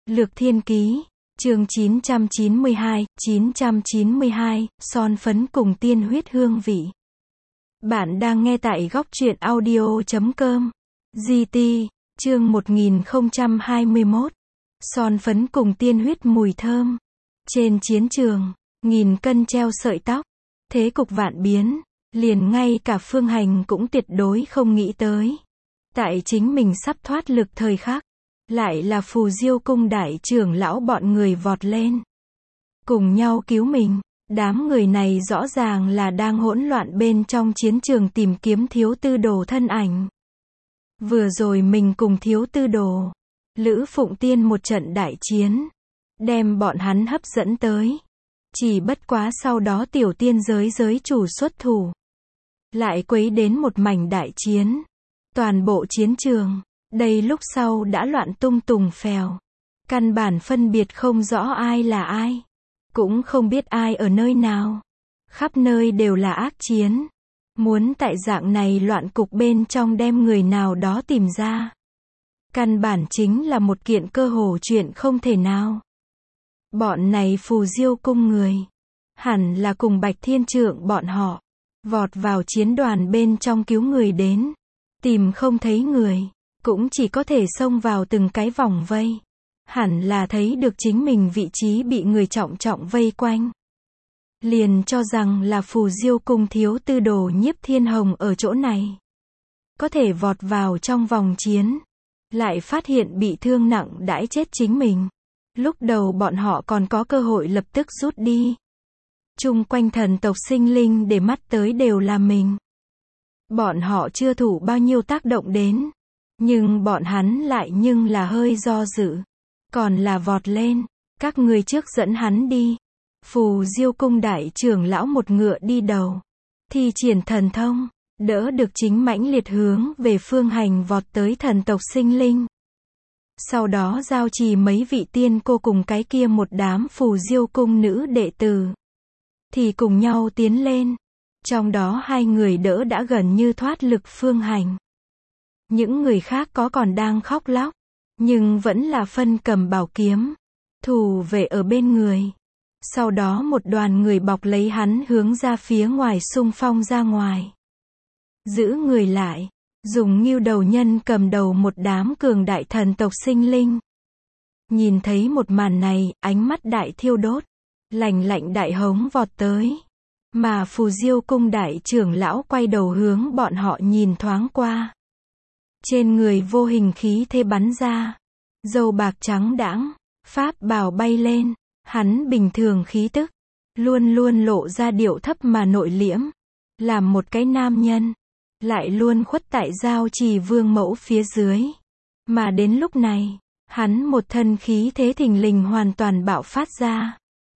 Lược Thiên Ký, chương 992, son phấn cùng tiên huyết hương vị. Bạn đang nghe tại góc truyện audio.com. GT, chương 1021. Son phấn cùng tiên huyết mùi thơm. Trên chiến trường, nghìn cân treo sợi tóc, thế cục vạn biến, liền ngay cả Phương Hành cũng tuyệt đối không nghĩ tới. Tại chính mình sắp thoát lực thời khắc, lại là Phù Diêu cung đại trưởng lão bọn người vọt lên, cùng nhau cứu mình. Đám người này rõ ràng là đang hỗn loạn bên trong chiến trường tìm kiếm Thiếu Tư Đồ thân ảnh. Vừa rồi mình cùng Thiếu Tư Đồ, Lữ Phụng Tiên một trận đại chiến, đem bọn hắn hấp dẫn tới. Chỉ bất quá sau đó tiểu tiên giới chủ xuất thủ, lại quấy đến một mảnh đại chiến. Toàn bộ chiến trường, đây lúc sau đã loạn tung tùng phèo. Căn bản phân biệt không rõ ai là ai, cũng không biết ai ở nơi nào. Khắp nơi đều là ác chiến. Muốn tại dạng này loạn cục bên trong đem người nào đó tìm ra, căn bản chính là một kiện cơ hồ chuyện không thể nào. Bọn này Phù Diêu cung người, hẳn là cùng Bạch Thiên Trượng bọn họ, vọt vào chiến đoàn bên trong cứu người đến. Tìm không thấy người, cũng chỉ có thể xông vào từng cái vòng vây. Hẳn là thấy được chính mình vị trí bị người trọng trọng vây quanh, liền cho rằng là Phù Diêu cung Thiếu Tư Đồ Nhiếp Thiên Hồng ở chỗ này, có thể vọt vào trong vòng chiến, lại phát hiện bị thương nặng đãi chết chính mình. Lúc đầu bọn họ còn có cơ hội lập tức rút đi. Chung quanh thần tộc sinh linh để mắt tới đều là mình. Bọn họ chưa thủ bao nhiêu tác động đến, nhưng bọn hắn lại nhưng là hơi do dự, còn là vọt lên. Các người trước dẫn hắn đi. Phù Diêu cung đại trưởng lão một ngựa đi đầu, thi triển thần thông, đỡ được chính mãnh liệt hướng về Phương Hành vọt tới thần tộc sinh linh. Sau đó giao trì mấy vị tiên cô cùng cái kia một đám Phù Diêu cung nữ đệ tử, thì cùng nhau tiến lên. Trong đó hai người đỡ đã gần như thoát lực Phương Hành. Những người khác có còn đang khóc lóc, nhưng vẫn là phân cầm bảo kiếm, thủ vệ ở bên người. Sau đó một đoàn người bọc lấy hắn hướng ra phía ngoài xung phong ra ngoài. Giữ người lại, dùng Ngưu Đầu Nhân cầm đầu một đám cường đại thần tộc sinh linh. Nhìn thấy một màn này, ánh mắt đại thiêu đốt, lạnh lạnh đại hống vọt tới. Mà Phù Diêu cung đại trưởng lão quay đầu hướng bọn họ nhìn thoáng qua. Trên người vô hình khí thế bắn ra, râu bạc trắng đãng, pháp bào bay lên. Hắn bình thường khí tức, luôn luôn lộ ra điệu thấp mà nội liễm. Làm một cái nam nhân, lại luôn khuất tại giao trì vương mẫu phía dưới. Mà đến lúc này, hắn một thân khí thế thình lình hoàn toàn bạo phát ra.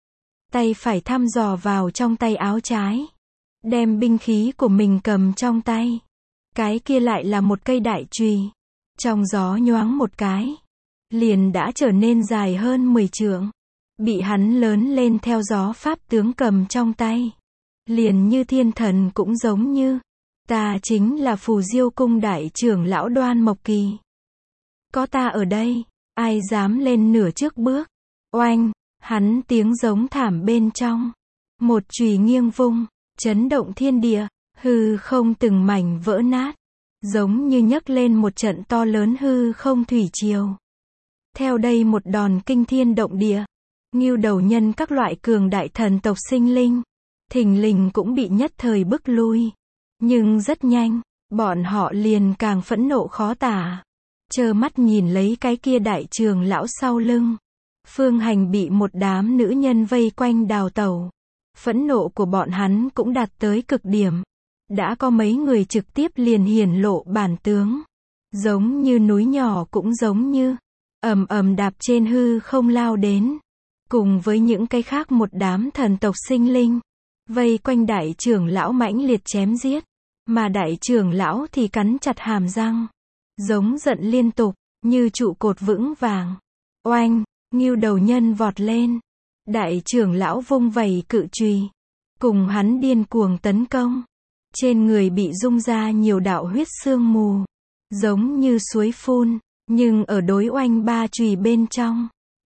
Tay phải thăm dò vào trong tay áo trái, đem binh khí của mình cầm trong tay. Cái kia lại là một cây đại chùy, trong gió nhoáng một cái, liền đã trở nên dài hơn 10 trượng. Bị hắn lớn lên theo gió pháp tướng cầm trong tay, liền như thiên thần cũng giống như. Ta chính là Phù Diêu cung đại trưởng lão Đoan Mộc Kỳ. Có ta ở đây, ai dám lên nửa trước bước. Oanh, hắn tiếng giống thảm bên trong, một chùy nghiêng vung, chấn động thiên địa, hư không từng mảnh vỡ nát, giống như nhấc lên một trận to lớn hư không thủy triều. Theo đây một đòn kinh thiên động địa, Ngưu Đầu Nhân các loại cường đại thần tộc sinh linh, thình lình cũng bị nhất thời bức lui. Nhưng rất nhanh, bọn họ liền càng phẫn nộ khó tả, trơ mắt nhìn lấy cái kia đại trưởng lão sau lưng. Phương Hành bị một đám nữ nhân vây quanh đào tẩu. Phẫn nộ của bọn hắn cũng đạt tới cực điểm. Đã có mấy người trực tiếp liền hiển lộ bản tướng, giống như núi nhỏ cũng giống như ầm ầm đạp trên hư không lao đến. Cùng với những cái khác một đám thần tộc sinh linh, vây quanh đại trưởng lão mãnh liệt chém giết. Mà đại trưởng lão thì cắn chặt hàm răng, giống giận liên tục, như trụ cột vững vàng. Oanh, Ngưu Đầu Nhân vọt lên. Đại trưởng lão vung vẩy cự chùy, cùng hắn điên cuồng tấn công. Trên người bị rung ra nhiều đạo huyết sương mù, giống như suối phun, nhưng ở đối oanh ba chùy bên trong,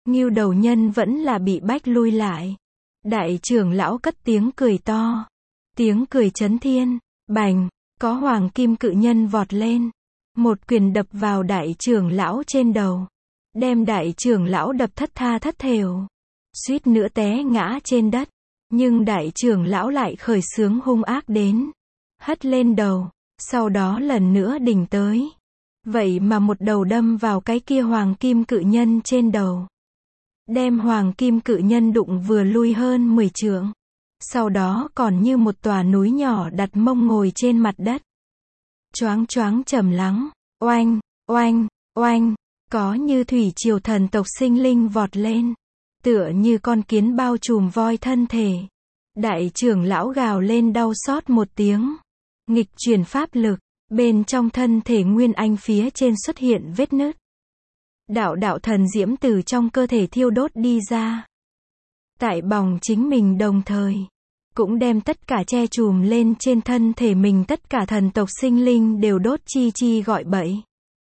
Ngưu đầu nhân vẫn là bị bách lui lại. Đại trưởng lão cất tiếng cười to. Tiếng cười chấn thiên. Bành, có hoàng kim cự nhân vọt lên. Một quyền đập vào đại trưởng lão trên đầu. Đem đại trưởng lão đập thất tha thất thểu. Suýt nữa té ngã trên đất. Nhưng đại trưởng lão lại khởi xướng hung ác đến. Hất lên đầu. Sau đó lần nữa đỉnh tới. Vậy mà một đầu đâm vào cái kia hoàng kim cự nhân trên đầu. Đem hoàng kim cự nhân đụng vừa lui hơn 10 trượng. Sau đó còn như một tòa núi nhỏ đặt mông ngồi trên mặt đất. Choáng choáng trầm lắng. Oanh, oanh, oanh. Có như thủy triều thần tộc sinh linh vọt lên. Tựa như con kiến bao trùm voi thân thể. Đại trưởng lão gào lên đau xót một tiếng. Nghịch chuyển pháp lực. Bên trong thân thể Nguyên Anh phía trên xuất hiện vết nứt. Đạo đạo thần diễm từ trong cơ thể thiêu đốt đi ra. Tại bòng chính mình đồng thời. Cũng đem tất cả che chùm lên trên thân thể mình, tất cả thần tộc sinh linh đều đốt chi chi gọi bậy.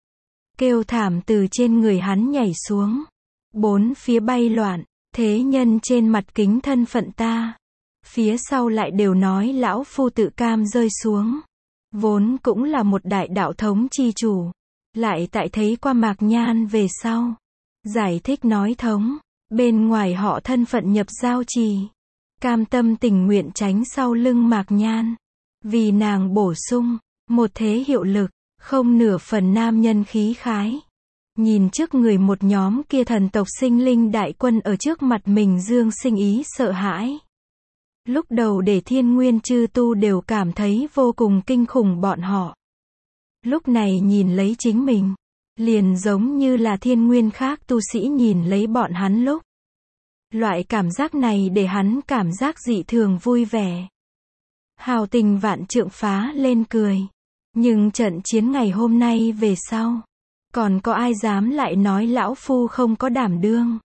Kêu thảm từ trên người hắn nhảy xuống. Bốn phía bay loạn, thế nhân trên mặt kính thân phận ta. Phía sau lại đều nói lão phu tự cam rơi xuống. Vốn cũng là một đại đạo thống chi chủ. Lại tại thấy qua Mạc Nhan về sau. Giải thích nói thống. Bên ngoài họ thân phận nhập giao trì. Cam tâm tình nguyện tránh sau lưng Mạc Nhan. Vì nàng bổ sung. Một thế hiệu lực. Không nửa phần nam nhân khí khái. Nhìn trước người một nhóm kia thần tộc sinh linh đại quân ở trước mặt mình dương sinh ý sợ hãi. Lúc đầu để thiên nguyên chư tu đều cảm thấy vô cùng kinh khủng bọn họ. Lúc này nhìn lấy chính mình. Liền giống như là thiên nguyên khác tu sĩ nhìn lấy bọn hắn lúc. Loại cảm giác này để hắn cảm giác dị thường vui vẻ. Hào tình vạn trượng phá lên cười. Nhưng trận chiến ngày hôm nay về sau. Còn có ai dám lại nói lão phu không có đảm đương.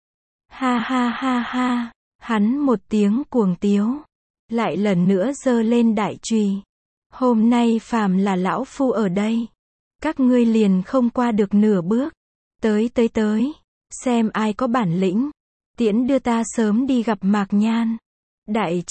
Ha ha ha ha. Hắn một tiếng cuồng tiếu. Lại lần nữa giơ lên đại chùy. Hôm nay phàm là lão phu ở đây. Các ngươi liền không qua được nửa bước. Tới. Xem ai có bản lĩnh. Tiễn đưa ta sớm đi gặp Mạc Nhan. Đại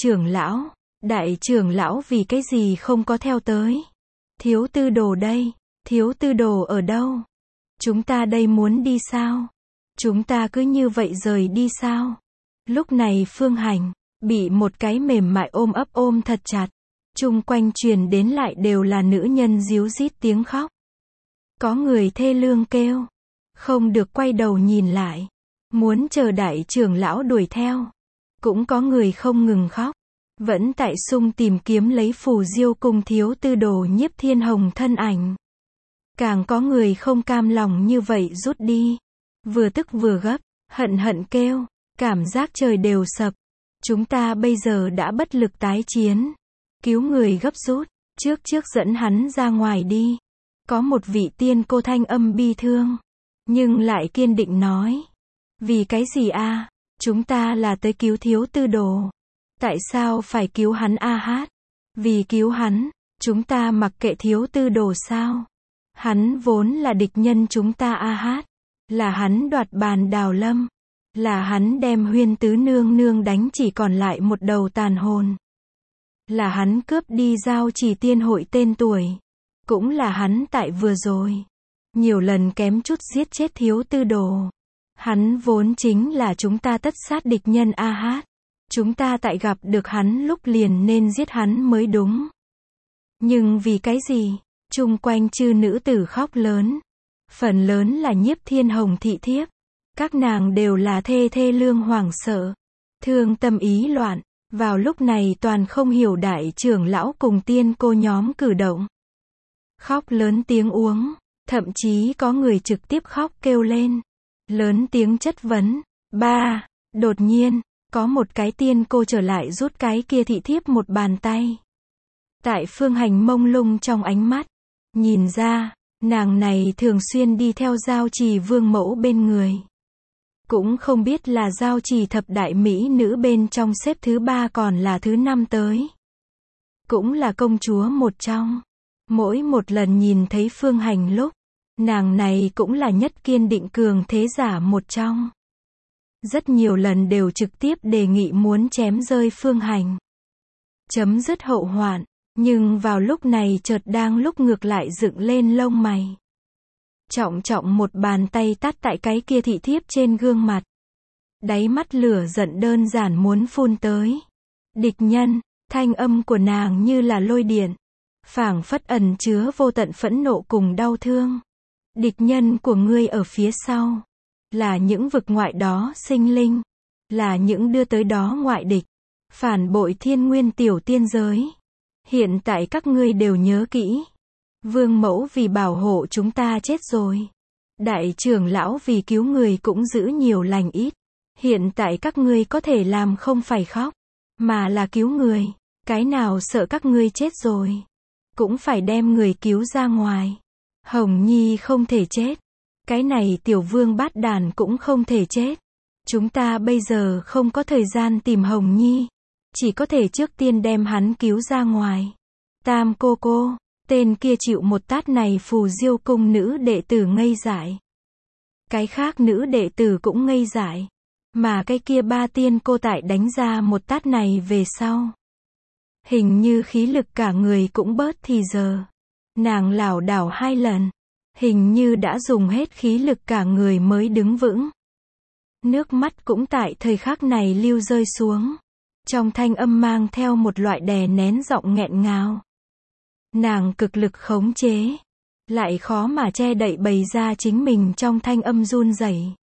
trưởng lão vì cái gì không có theo tới. Thiếu tư đồ đây. Thiếu tư đồ ở đâu? Chúng ta đây muốn đi sao? Chúng ta cứ như vậy rời đi sao? Lúc này Phương Hành, bị một cái mềm mại ôm ấp ôm thật chặt. Chung quanh truyền đến lại đều là nữ nhân ríu rít tiếng khóc. Có người thê lương kêu. Không được quay đầu nhìn lại. Muốn chờ đại trưởng lão đuổi theo. Cũng có người không ngừng khóc. Vẫn tại sung tìm kiếm lấy phù diêu cùng thiếu tư đồ Nhiếp Thiên Hồng thân ảnh. Càng có người không cam lòng như vậy rút đi. Vừa tức vừa gấp, hận kêu. Cảm giác trời đều sập. Chúng ta bây giờ đã bất lực tái chiến. Cứu người gấp rút. Trước dẫn hắn ra ngoài đi. Có một vị tiên cô thanh âm bi thương. Nhưng lại kiên định nói. Vì cái gì a? Chúng ta là tới cứu thiếu tư đồ. Tại sao phải cứu hắn a hát? Vì cứu hắn, chúng ta mặc kệ thiếu tư đồ sao? Hắn vốn là địch nhân chúng ta a hát. Là hắn đoạt bàn Đào Lâm. Là hắn đem Huyên tứ nương nương đánh chỉ còn lại một đầu tàn hồn. Là hắn cướp đi giao chỉ tiên hội tên tuổi. Cũng là hắn tại vừa rồi. Nhiều lần kém chút giết chết thiếu tư đồ. Hắn vốn chính là chúng ta tất sát địch nhân a hát. Chúng ta tại gặp được hắn lúc liền nên giết hắn mới đúng. Nhưng vì cái gì? Chung quanh chư nữ tử khóc lớn. Phần lớn là Nhiếp Thiên Hồng thị thiếp. Các nàng đều là thê lương hoảng sợ. Thương tâm ý loạn. Vào lúc này toàn không hiểu đại trưởng lão cùng tiên cô nhóm cử động. Khóc lớn tiếng uống. Thậm chí có người trực tiếp khóc kêu lên. Lớn tiếng chất vấn. Đột nhiên, có một cái tiên cô trở lại rút cái kia thị thiếp một bàn tay. Tại Phương Hành mông lung trong ánh mắt. Nhìn ra, nàng này thường xuyên đi theo giao trì vương mẫu bên người. Cũng không biết là giao trì thập đại mỹ nữ bên trong xếp thứ 3 còn là thứ 5 tới. Cũng là công chúa một trong. Mỗi một lần nhìn thấy Phương Hành lúc, nàng này cũng là nhất kiên định cường thế giả một trong. Rất nhiều lần đều trực tiếp đề nghị muốn chém rơi Phương Hành. Chấm dứt hậu hoạn, nhưng vào lúc này chợt đang lúc ngược lại dựng lên lông mày. Trọng trọng một bàn tay tát tại cái kia thị thiếp trên gương mặt. Đáy mắt lửa giận đơn giản muốn phun tới. Địch nhân, thanh âm của nàng như là lôi điện. Phảng phất ẩn chứa vô tận phẫn nộ cùng đau thương. Địch nhân của ngươi ở phía sau. Là những vực ngoại đó sinh linh. Là những đưa tới đó ngoại địch. Phản bội thiên nguyên tiểu tiên giới. Hiện tại các ngươi đều nhớ kỹ. Vương mẫu vì bảo hộ chúng ta chết rồi. Đại trưởng lão vì cứu người cũng giữ nhiều lành ít. Hiện tại các ngươi có thể làm không phải khóc, mà là cứu người. Cái nào sợ các ngươi chết rồi, cũng phải đem người cứu ra ngoài. Hồng Nhi không thể chết. Cái này tiểu vương bát đàn cũng không thể chết. Chúng ta bây giờ không có thời gian tìm Hồng Nhi. Chỉ có thể trước tiên đem hắn cứu ra ngoài. Tam cô cô, tên kia chịu một tát này Phù Diêu cung nữ đệ tử ngây dại. Cái khác nữ đệ tử cũng ngây dại. Mà cái kia ba tiên cô tại đánh ra một tát này về sau. Hình như khí lực cả người cũng bớt thì giờ. Nàng lảo đảo 2 lần. Hình như đã dùng hết khí lực cả người mới đứng vững. Nước mắt cũng tại thời khắc này lưu rơi xuống. Trong thanh âm mang theo một loại đè nén giọng nghẹn ngào. Nàng cực lực khống chế. Lại khó mà che đậy bày ra chính mình trong thanh âm run rẩy.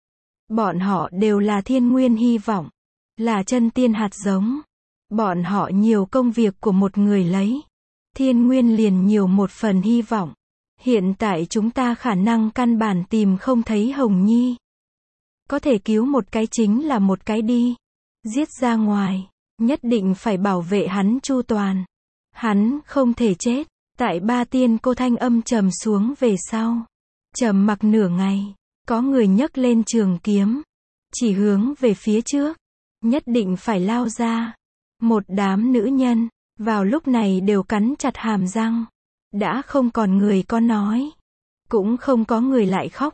Bọn họ đều là thiên nguyên hy vọng. Là chân tiên hạt giống. Bọn họ nhiều công việc của một người lấy. Thiên nguyên liền nhiều một phần hy vọng. Hiện tại chúng ta khả năng căn bản tìm không thấy Hồng Nhi. Có thể cứu một cái chính là một cái đi. Giết ra ngoài. Nhất định phải bảo vệ hắn chu toàn. Hắn không thể chết. Tại ba tiên cô thanh âm trầm xuống về sau. Trầm mặc nửa ngày. Có người nhấc lên trường kiếm. Chỉ hướng về phía trước. Nhất định phải lao ra. Một đám nữ nhân. Vào lúc này đều cắn chặt hàm răng. Đã không còn người có nói. Cũng không có người lại khóc.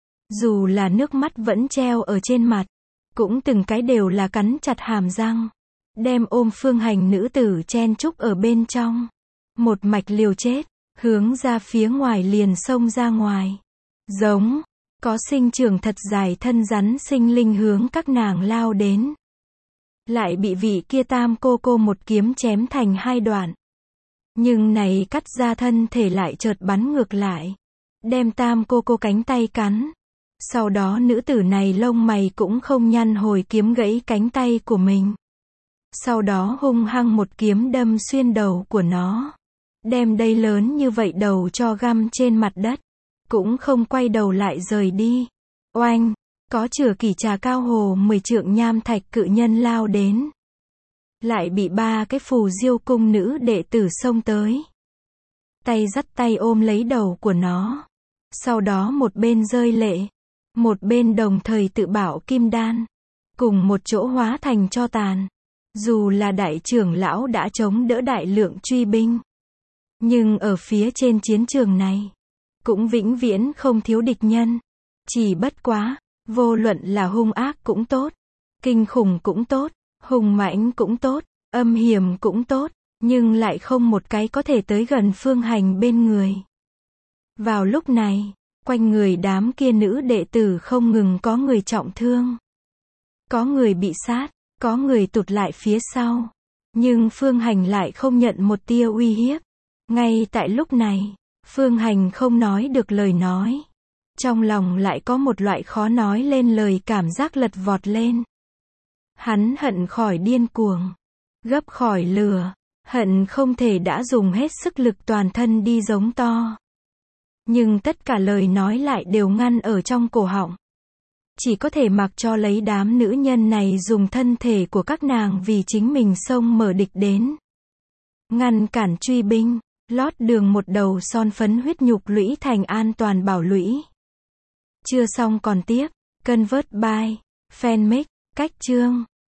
Dù là nước mắt vẫn treo ở trên mặt. Cũng từng cái đều là cắn chặt hàm răng. Đem ôm Phương Hành nữ tử chen chúc ở bên trong. Một mạch liều chết. Hướng ra phía ngoài liền xông ra ngoài. Giống. Có sinh trưởng thật dài thân rắn sinh linh hướng các nàng lao đến. Lại bị vị kia tam cô cô một kiếm chém thành 2 đoạn. Nhưng này cắt ra thân thể lại chợt bắn ngược lại. Đem tam cô cô cánh tay cắn. Sau đó nữ tử này lông mày cũng không nhăn hồi kiếm gãy cánh tay của mình. Sau đó hung hăng một kiếm đâm xuyên đầu của nó. Đem đây lớn như vậy đầu cho găm trên mặt đất. Cũng không quay đầu lại rời đi. Oanh! Có chửa kỷ trà cao hồ 10 trượng nham thạch cự nhân lao đến. Lại bị 3 cái Phù Diêu cung nữ đệ tử xông tới. Tay dắt tay ôm lấy đầu của nó. Sau đó một bên rơi lệ. Một bên đồng thời tự bảo kim đan. Cùng một chỗ hóa thành tro tàn. Dù là đại trưởng lão đã chống đỡ đại lượng truy binh. Nhưng ở phía trên chiến trường này. Cũng vĩnh viễn không thiếu địch nhân. Chỉ bất quá. Vô luận là hung ác cũng tốt. Kinh khủng cũng tốt. Hùng mãnh cũng tốt. Âm hiểm cũng tốt. Nhưng lại không một cái có thể tới gần Phương Hành bên người. Vào lúc này. Quanh người đám kia nữ đệ tử không ngừng có người trọng thương. Có người bị sát. Có người tụt lại phía sau. Nhưng Phương Hành lại không nhận một tia uy hiếp. Ngay tại lúc này. Phương Hành không nói được lời nói. Trong lòng lại có một loại khó nói lên lời cảm giác lật vọt lên. Hắn hận khỏi điên cuồng. Gấp khỏi lửa. Hận không thể đã dùng hết sức lực toàn thân đi giống to. Nhưng tất cả lời nói lại đều ngăn ở trong cổ họng. Chỉ có thể mặc cho lấy đám nữ nhân này dùng thân thể của các nàng vì chính mình xông mở địch đến. Ngăn cản truy binh. Lót đường một đầu son phấn huyết nhục lũy thành an toàn bảo lũy. Chưa xong còn tiếp. Convert by Fanmic. Cách chương